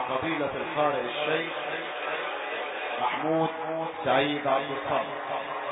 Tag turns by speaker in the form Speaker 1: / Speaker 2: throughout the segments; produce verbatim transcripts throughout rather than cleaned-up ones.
Speaker 1: فضيلة القارئ الشيخ محمود سعيد عبد الصمد.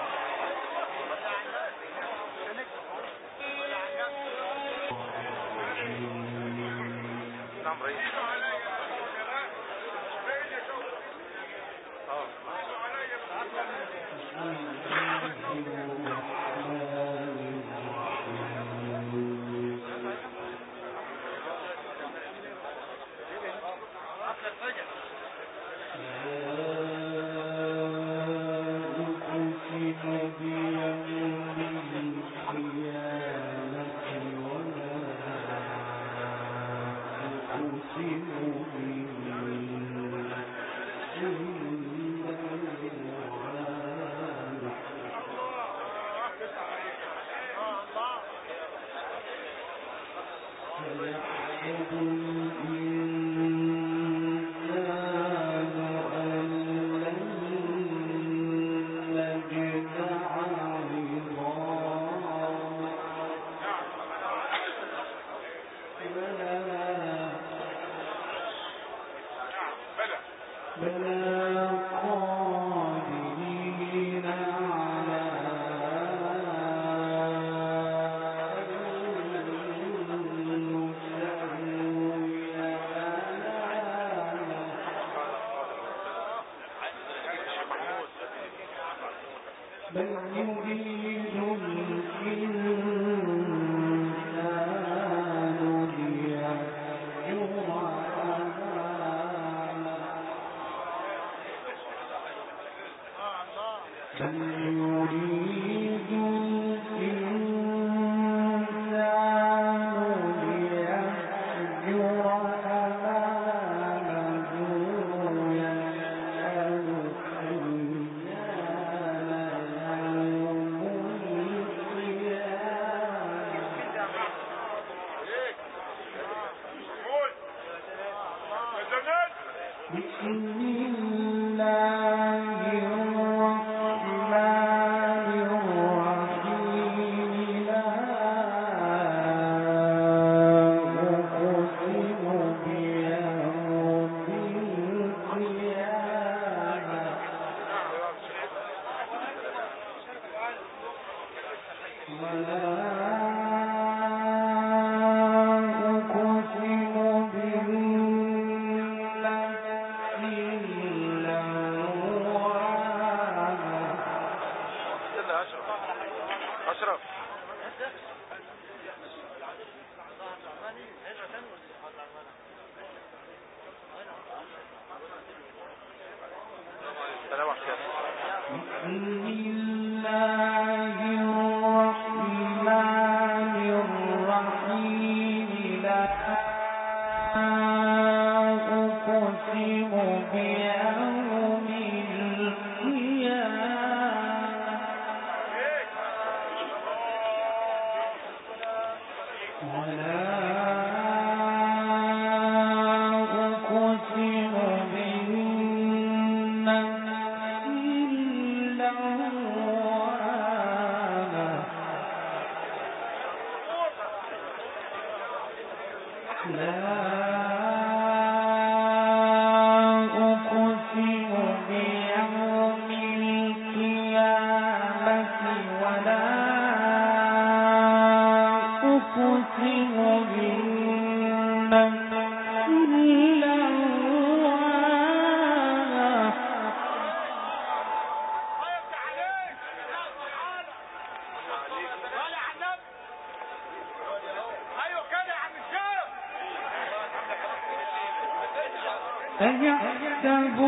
Speaker 2: أيحسب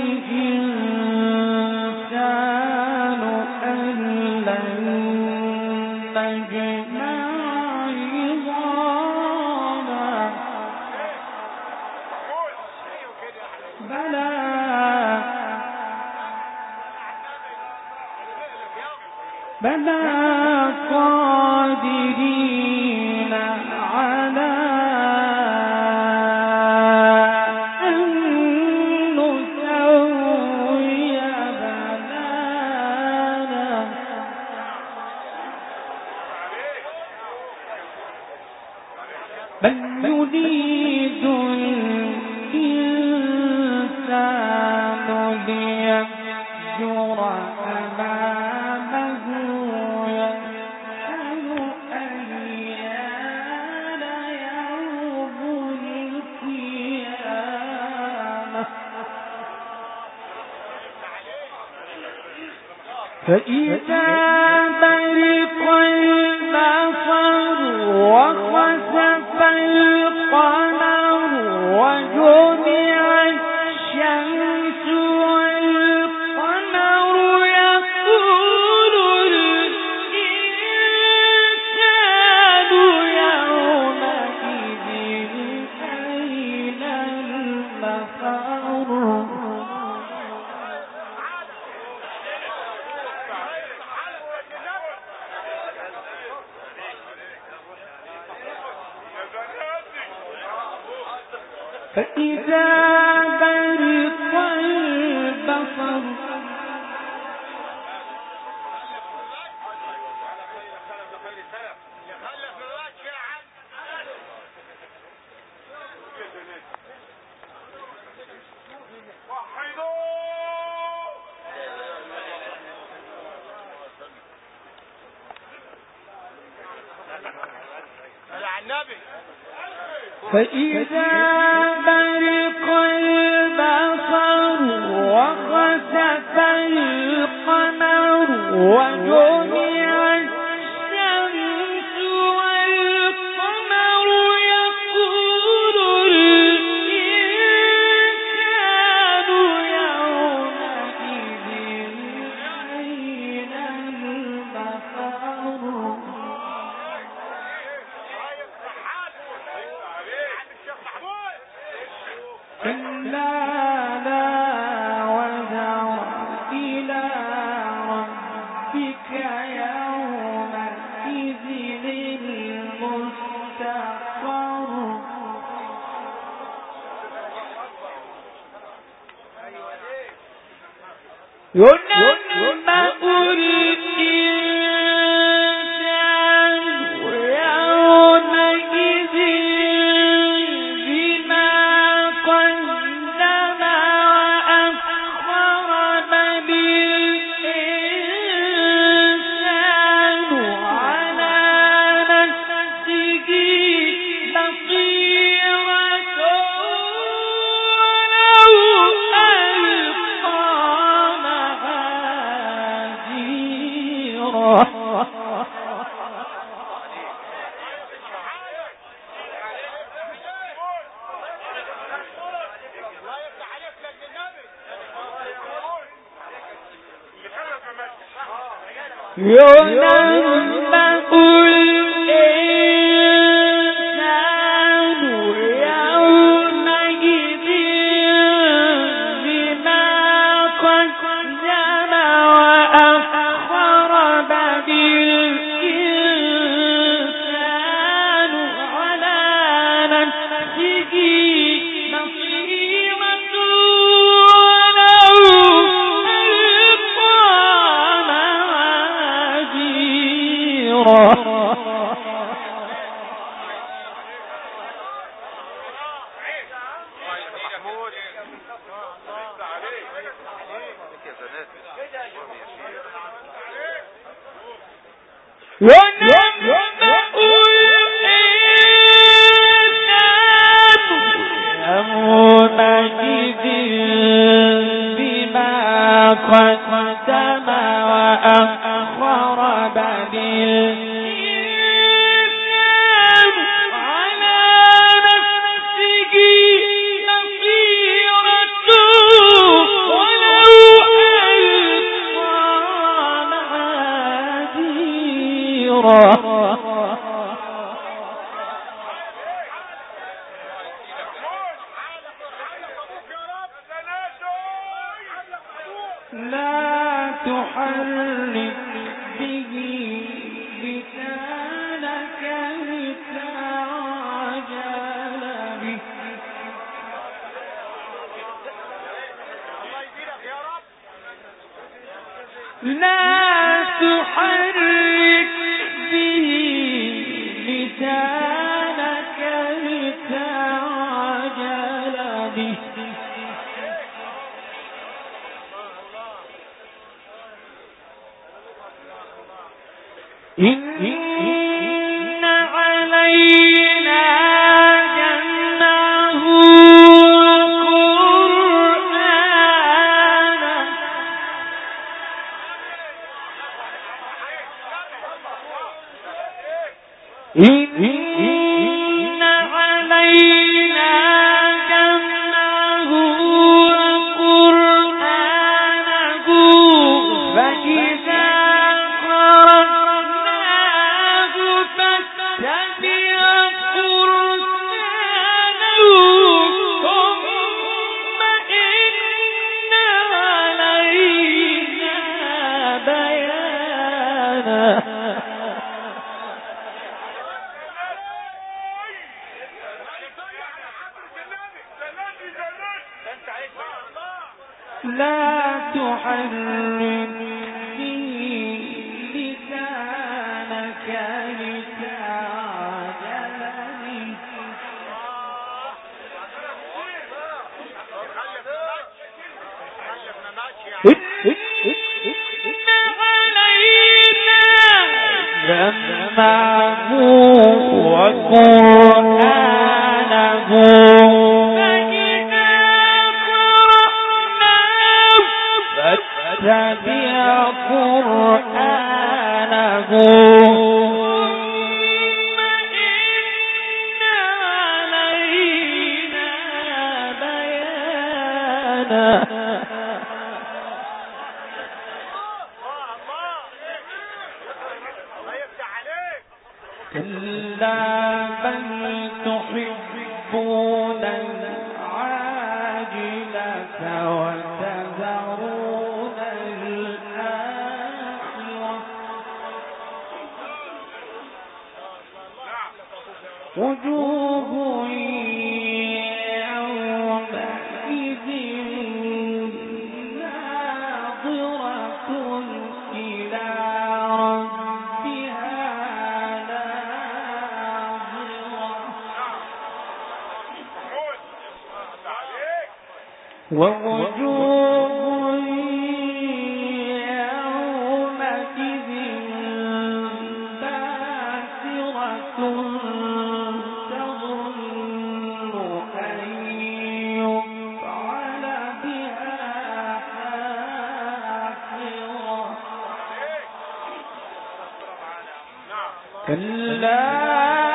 Speaker 2: الإنسان أن لن نجمع عظاما بلى بلى قادرين على بل يريد الإنسان فإذا برق البصر وخسف القمر وجمع الشمس والقمر يقول الإنسان يومئذ أين المفر فإذا برق البصر فإذا برق البصر وخسف القمر وجمع الشمس والقمر يقول الإنسان يومئذ أين المفر كلا لا وزر إلى ربك يومئذ المستقر ينبأ الإنسان يومئذ بما قدم وأخر بل الإنسان على نفسه بصيرة ولو ألقى معاذيره ينبأ الإنسان يومئذ بما قدم وأخر بل الإنسان على نفسه بصيرة ولو ألقى معاذيره ينبأ الإنسان يومئذ بما قدم وأخر بل الإنسان على نفسه بصيرة ولو ألقى معاذيره لا تحرك به لسانك لتعجل به لا تحرك به لسانك لتعجل به إن علينا جمعه وقرآنه لا تحرك به لسانك لتعجل به جمعه وقرآنه فإذا قرأناه فاتبع قرآنه ثم إن علينا بيانه كلا بل تحبون العاجلة وتذرون الآخرة وجوه يومئذ ناظرة إلى ربها ووجوه يومئذ باسرة تظن أن يفعل بها فاقرة كلا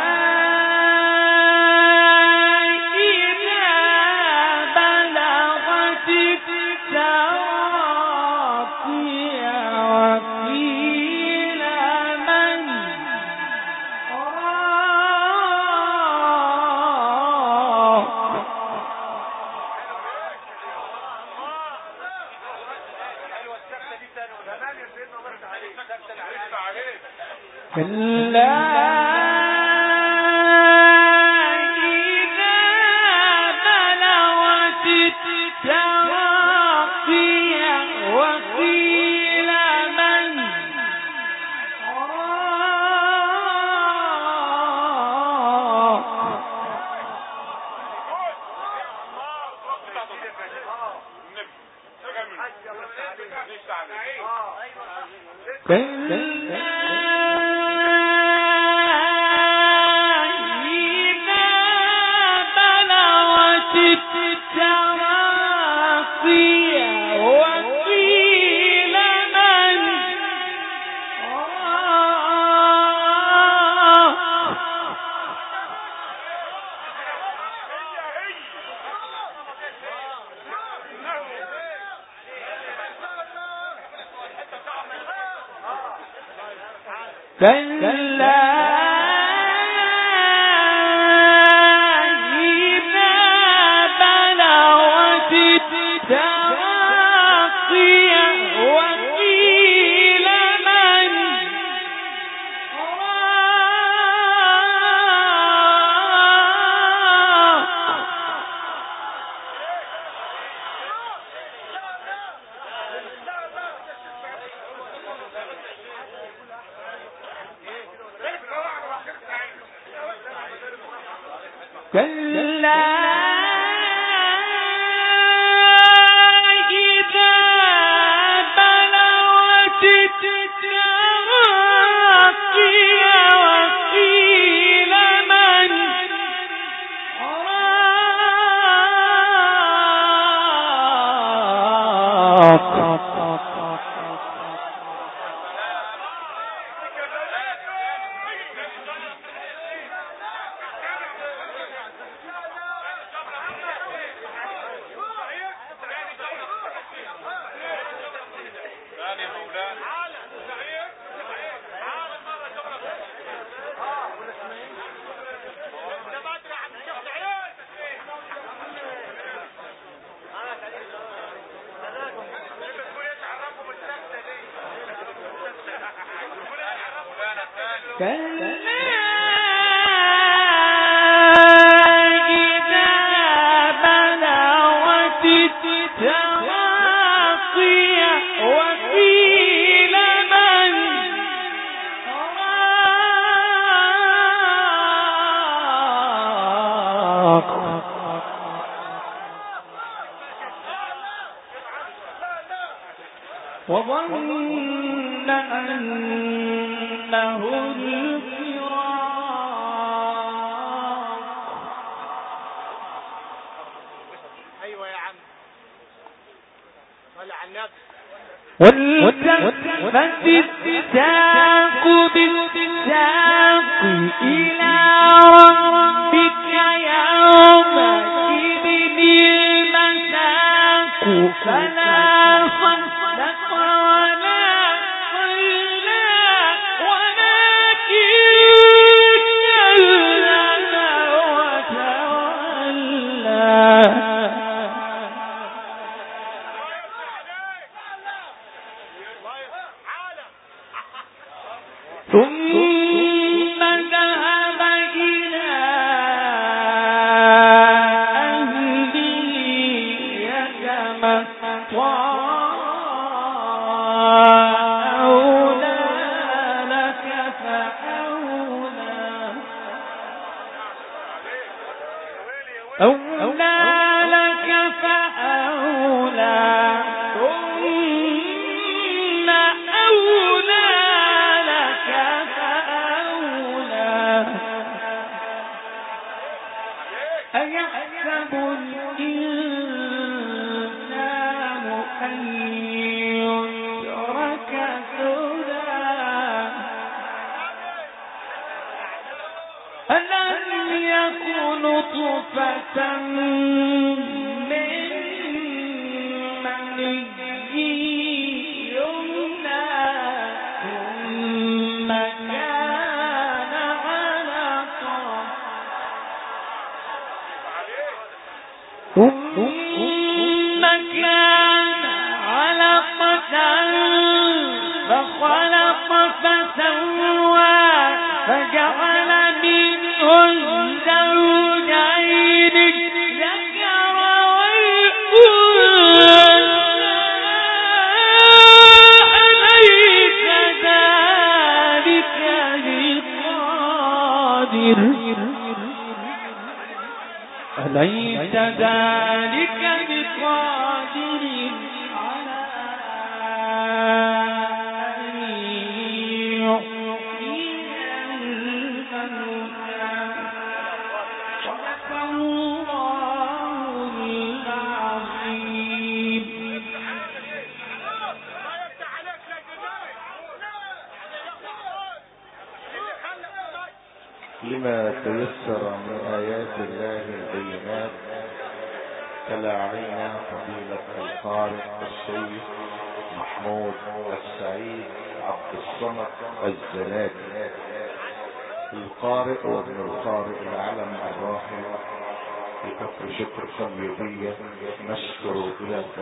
Speaker 2: كلا إذا بلغت التراقي وقيل من راق كلا كلا إذا بلغت التراقي وقيل من كلا إذا بلغت التراقي وقيل من راق إذا بلغت التراقي وظن أنه الفراق.
Speaker 3: أيوة يا عم طلع النبي.
Speaker 2: والتفت الساق بالساق إلى ربك يومئذ المساق فلا صدق ولا صلى ولكن كذب وتولى. ثم ذهب إلى أهله يتمطى. أولى لك فأولى أولى لك فأولى ثم أولى لك فأولى. أيحسب الإنسان أن يترك سدى ألم يكن نطفة من مني يمنى ثم كان علقة ثم كان علقة فخلق فسوى فجعل منه الزوجين الذكر والأنثى. أليس ذلك بقادر أليس ذلك بقادر على أن يحيي الموتى. صدق الله العظيم.
Speaker 1: لما تيسر من آيات الله البينات تلا علينا فضيلة القارئ الشيخ محمود السعيد عبد الصمد الزناتي القارئ وابن القارئ العلم الراحل بكفر شكر صليبية. نشكر إلى